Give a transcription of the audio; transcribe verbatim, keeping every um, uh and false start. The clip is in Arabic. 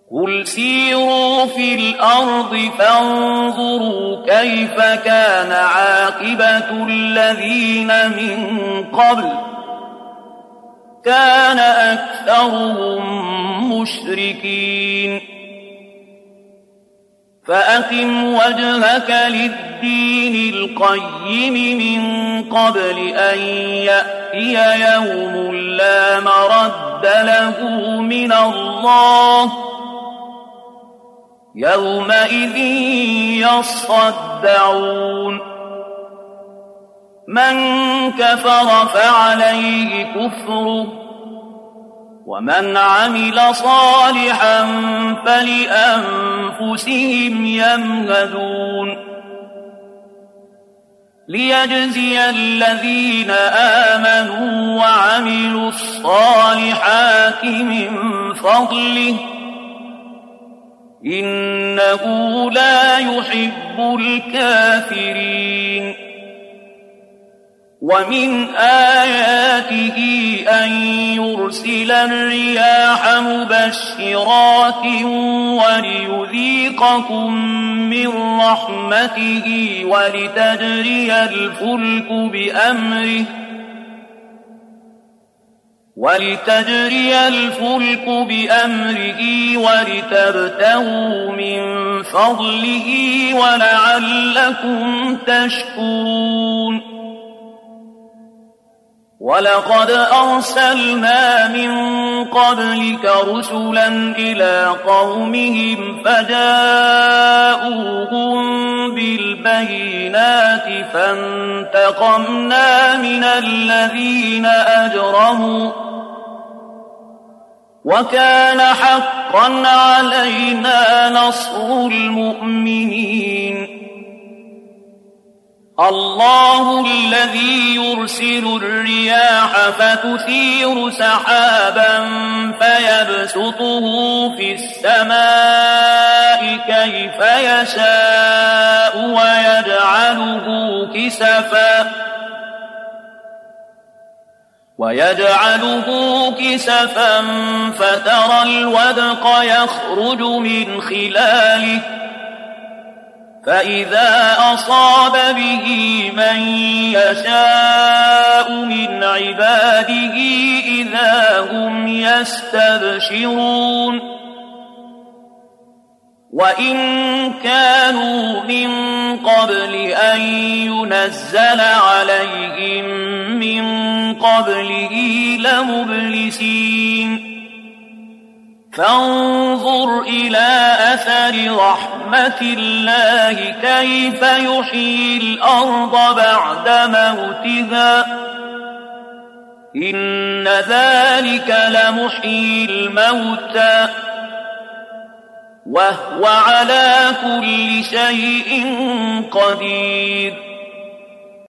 قل سيروا في الأرض فانظروا كيف كان عاقبة الذين من قبل كان أكثرهم مشركين فأقم وجهك للدين القيم من قبل أن يأتي يوم لا مرد له من الله يومئذ يصدعون من كفر فعليه كفره ومن عمل صالحا فلأنفسهم يمهدون ليجزي الذين آمنوا وعملوا الصالحات من فضله إنه لا يحب الكافرين ومن آياته أن يرسل الرياح مبشرات وليذيقكم من رحمته ولتجري الفلك بأمره ولتجري الفلك بأمره ولتبتغوا من فضله ولعلكم تشكرون ولقد أرسلنا من قبلك رسلا إلى قومهم فجاءوهم بالبينات فانتقمنا من الذين أجرموا وكان حقا علينا نصر المؤمنين الله الذي يرسل الرياح فتثير سحابا فيبسطه في السماء كيف يشاء ويجعله كسفا ويجعله كسفا فترى الودق يخرج من خلاله فإذا أصاب به من يشاء من عباده إذا هم يستبشرون وإن كانوا من قبل أن ينزل عليهم من قبله لمبلسين فانظر إلى أثر رحمة الله كيف يحيي الأرض بعد موتها إن ذلك لمحيي الموتى وهو على كل شيء قدير